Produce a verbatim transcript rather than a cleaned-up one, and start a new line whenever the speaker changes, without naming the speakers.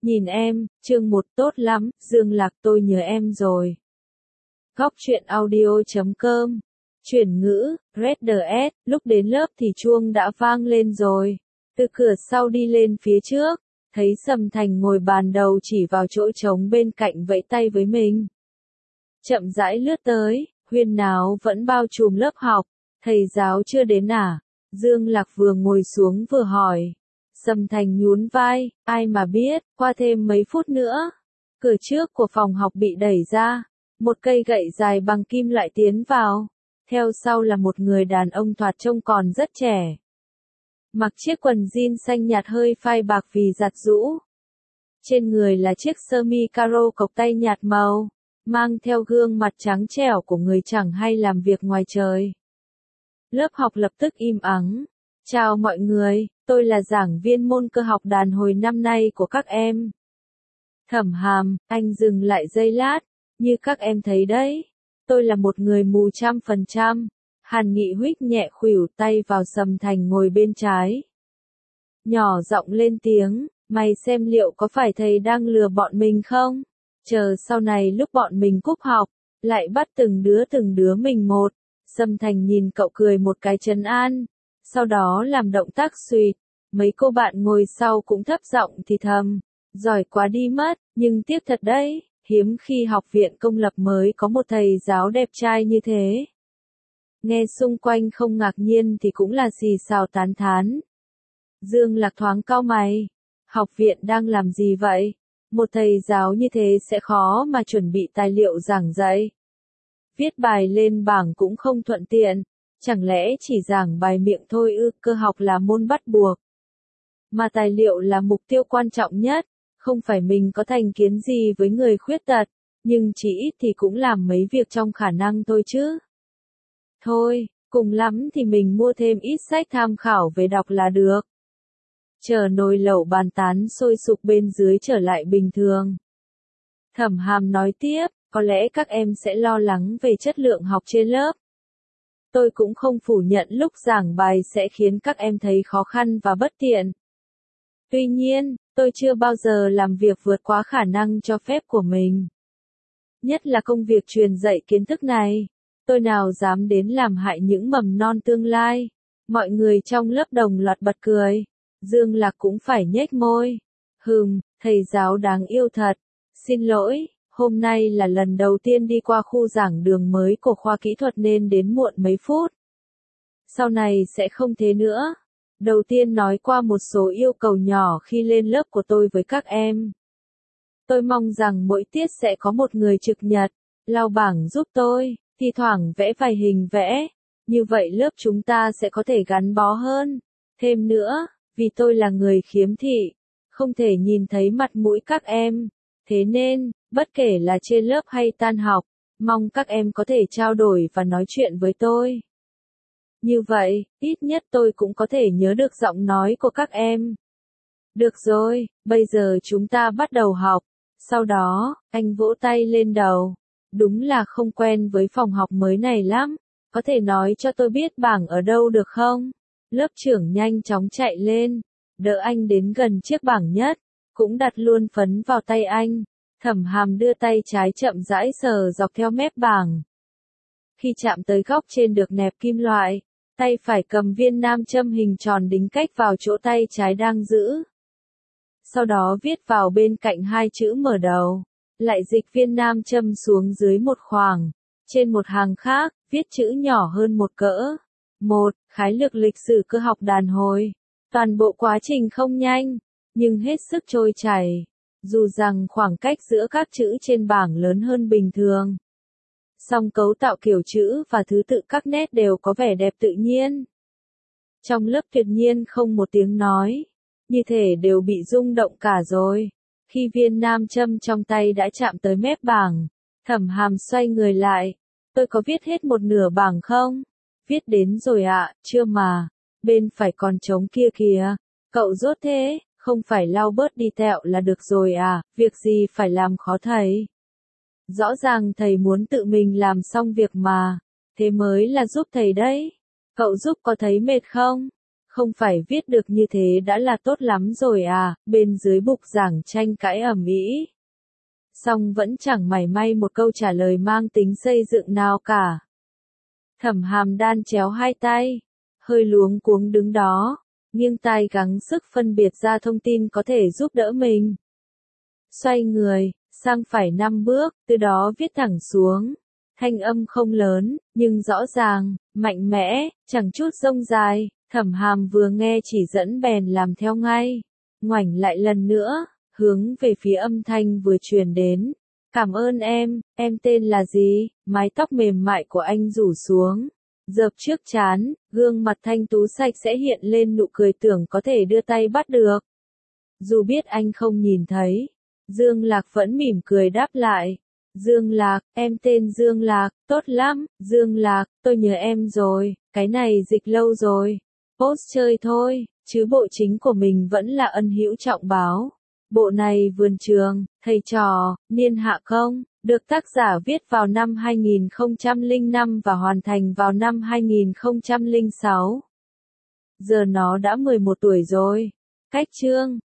Nhìn em, chương một tốt lắm, Dương Lạc tôi nhớ em rồi. Góc truyện audio chấm com. Chuyển ngữ, Red đê ét, lúc đến lớp thì chuông đã vang lên rồi. Từ cửa sau đi lên phía trước, thấy Sầm Thành ngồi bàn đầu chỉ vào chỗ trống bên cạnh vẫy tay với mình. Chậm rãi lướt tới, huyên náo vẫn bao trùm lớp học, thầy giáo chưa đến à? Dương Lạc vừa ngồi xuống vừa hỏi. Sầm Thành nhún vai, ai mà biết, qua thêm mấy phút nữa. Cửa trước của phòng học bị đẩy ra, một cây gậy dài bằng kim loại tiến vào. Theo sau là một người đàn ông thoạt trông còn rất trẻ. Mặc chiếc quần jean xanh nhạt hơi phai bạc vì giặt rũ. Trên người là chiếc sơ mi caro cộc tay nhạt màu, mang theo gương mặt trắng trẻo của người chẳng hay làm việc ngoài trời. Lớp học lập tức im ắng. Chào mọi người, tôi là giảng viên môn cơ học đàn hồi năm nay của các em. Thẩm Hàm, anh dừng lại giây lát, như các em thấy đấy, tôi là một người mù trăm phần trăm. Hàn Nghị huých nhẹ khuỷu tay vào Sầm Thành ngồi bên trái. Nhỏ giọng lên tiếng, mày xem liệu có phải thầy đang lừa bọn mình không? Chờ sau này lúc bọn mình cúp học, lại bắt từng đứa từng đứa mình một. Sầm Thành nhìn cậu cười một cái trấn an. Sau đó làm động tác suỵt, mấy cô bạn ngồi sau cũng thấp giọng thì thầm, giỏi quá đi mất, nhưng tiếc thật đấy, hiếm khi học viện công lập mới có một thầy giáo đẹp trai như thế. Nghe xung quanh không ngạc nhiên thì cũng là xì xào tán thán. Dương Lạc thoáng cau mày, học viện đang làm gì vậy? Một thầy giáo như thế sẽ khó mà chuẩn bị tài liệu giảng dạy. Viết bài lên bảng cũng không thuận tiện. Chẳng lẽ chỉ giảng bài miệng thôi ư? Cơ học là môn bắt buộc. Mà tài liệu là mục tiêu quan trọng nhất. Không phải mình có thành kiến gì với người khuyết tật, nhưng chỉ ít thì cũng làm mấy việc trong khả năng thôi chứ. Thôi, cùng lắm thì mình mua thêm ít sách tham khảo về đọc là được. Chờ nồi lẩu bàn tán sôi sục bên dưới trở lại bình thường. Thẩm Hàm nói tiếp, có lẽ các em sẽ lo lắng về chất lượng học trên lớp. Tôi cũng không phủ nhận lúc giảng bài sẽ khiến các em thấy khó khăn và bất tiện. Tuy nhiên, tôi chưa bao giờ làm việc vượt quá khả năng cho phép của mình. Nhất là công việc truyền dạy kiến thức này. Tôi nào dám đến làm hại những mầm non tương lai. Mọi người trong lớp đồng loạt bật cười. Dương Lạc cũng phải nhếch môi. Hừm, thầy giáo đáng yêu thật. Xin lỗi. Hôm nay là lần đầu tiên đi qua khu giảng đường mới của khoa kỹ thuật nên đến muộn mấy phút. Sau này sẽ không thế nữa. Đầu tiên nói qua một số yêu cầu nhỏ khi lên lớp của tôi với các em. Tôi mong rằng mỗi tiết sẽ có một người trực nhật, lau bảng giúp tôi, thi thoảng vẽ vài hình vẽ. Như vậy lớp chúng ta sẽ có thể gắn bó hơn. Thêm nữa, vì tôi là người khiếm thị, không thể nhìn thấy mặt mũi các em. Thế nên, bất kể là trên lớp hay tan học, mong các em có thể trao đổi và nói chuyện với tôi. Như vậy, ít nhất tôi cũng có thể nhớ được giọng nói của các em. Được rồi, bây giờ chúng ta bắt đầu học. Sau đó, anh vỗ tay lên đầu. Đúng là không quen với phòng học mới này lắm. Có thể nói cho tôi biết bảng ở đâu được không? Lớp trưởng nhanh chóng chạy lên, đỡ anh đến gần chiếc bảng nhất, cũng đặt luôn phấn vào tay anh. Thẩm Hàm đưa tay trái chậm rãi sờ dọc theo mép bảng. Khi chạm tới góc trên được nẹp kim loại, tay phải cầm viên nam châm hình tròn đính cách vào chỗ tay trái đang giữ. Sau đó viết vào bên cạnh hai chữ mở đầu, lại dịch viên nam châm xuống dưới một khoảng. Trên một hàng khác, viết chữ nhỏ hơn một cỡ. Một, khái lược lịch sử cơ học đàn hồi. Toàn bộ quá trình không nhanh, nhưng hết sức trôi chảy. Dù rằng khoảng cách giữa các chữ trên bảng lớn hơn bình thường. Song cấu tạo kiểu chữ và thứ tự các nét đều có vẻ đẹp tự nhiên. Trong lớp tuyệt nhiên không một tiếng nói. Như thể đều bị rung động cả rồi. Khi viên nam châm trong tay đã chạm tới mép bảng, Thẩm Hàm xoay người lại. Tôi có viết hết một nửa bảng không? Viết đến rồi ạ, chưa mà. Bên phải còn trống kia kìa. Cậu dốt thế, không phải lau bớt đi tẹo là được rồi à, việc gì phải làm khó thầy. Rõ ràng thầy muốn tự mình làm xong việc mà. Thế mới là giúp thầy đấy. Cậu giúp có thấy mệt không? Không phải viết được như thế đã là tốt lắm rồi à, bên dưới bục giảng tranh cãi ầm ĩ. Song vẫn chẳng mảy may một câu trả lời mang tính xây dựng nào cả. Thẩm Hàm đan chéo hai tay, hơi luống cuống đứng đó, nghiêng tai gắng sức phân biệt ra thông tin có thể giúp đỡ mình. Xoay người, sang phải năm bước, từ đó viết thẳng xuống. Thanh âm không lớn, nhưng rõ ràng, mạnh mẽ, chẳng chút rông dài. Thẩm Hàm vừa nghe chỉ dẫn bèn làm theo ngay. Ngoảnh lại lần nữa, hướng về phía âm thanh vừa truyền đến. Cảm ơn em, em tên là gì? Mái tóc mềm mại của anh rủ xuống. Dợp trước trán, gương mặt thanh tú sạch sẽ hiện lên nụ cười tưởng có thể đưa tay bắt được. Dù biết anh không nhìn thấy, Dương Lạc vẫn mỉm cười đáp lại. Dương Lạc, em tên Dương Lạc, tốt lắm, Dương Lạc, tôi nhớ em rồi, cái này dịch lâu rồi. Post chơi thôi, chứ bộ chính của mình vẫn là ân hữu trọng báo. Bộ này vườn trường, thầy trò, niên hạ công, được tác giả viết vào năm hai nghìn không trăm lẻ năm và hoàn thành vào năm hai nghìn không trăm lẻ sáu. Giờ nó đã mười một tuổi rồi. Cách chương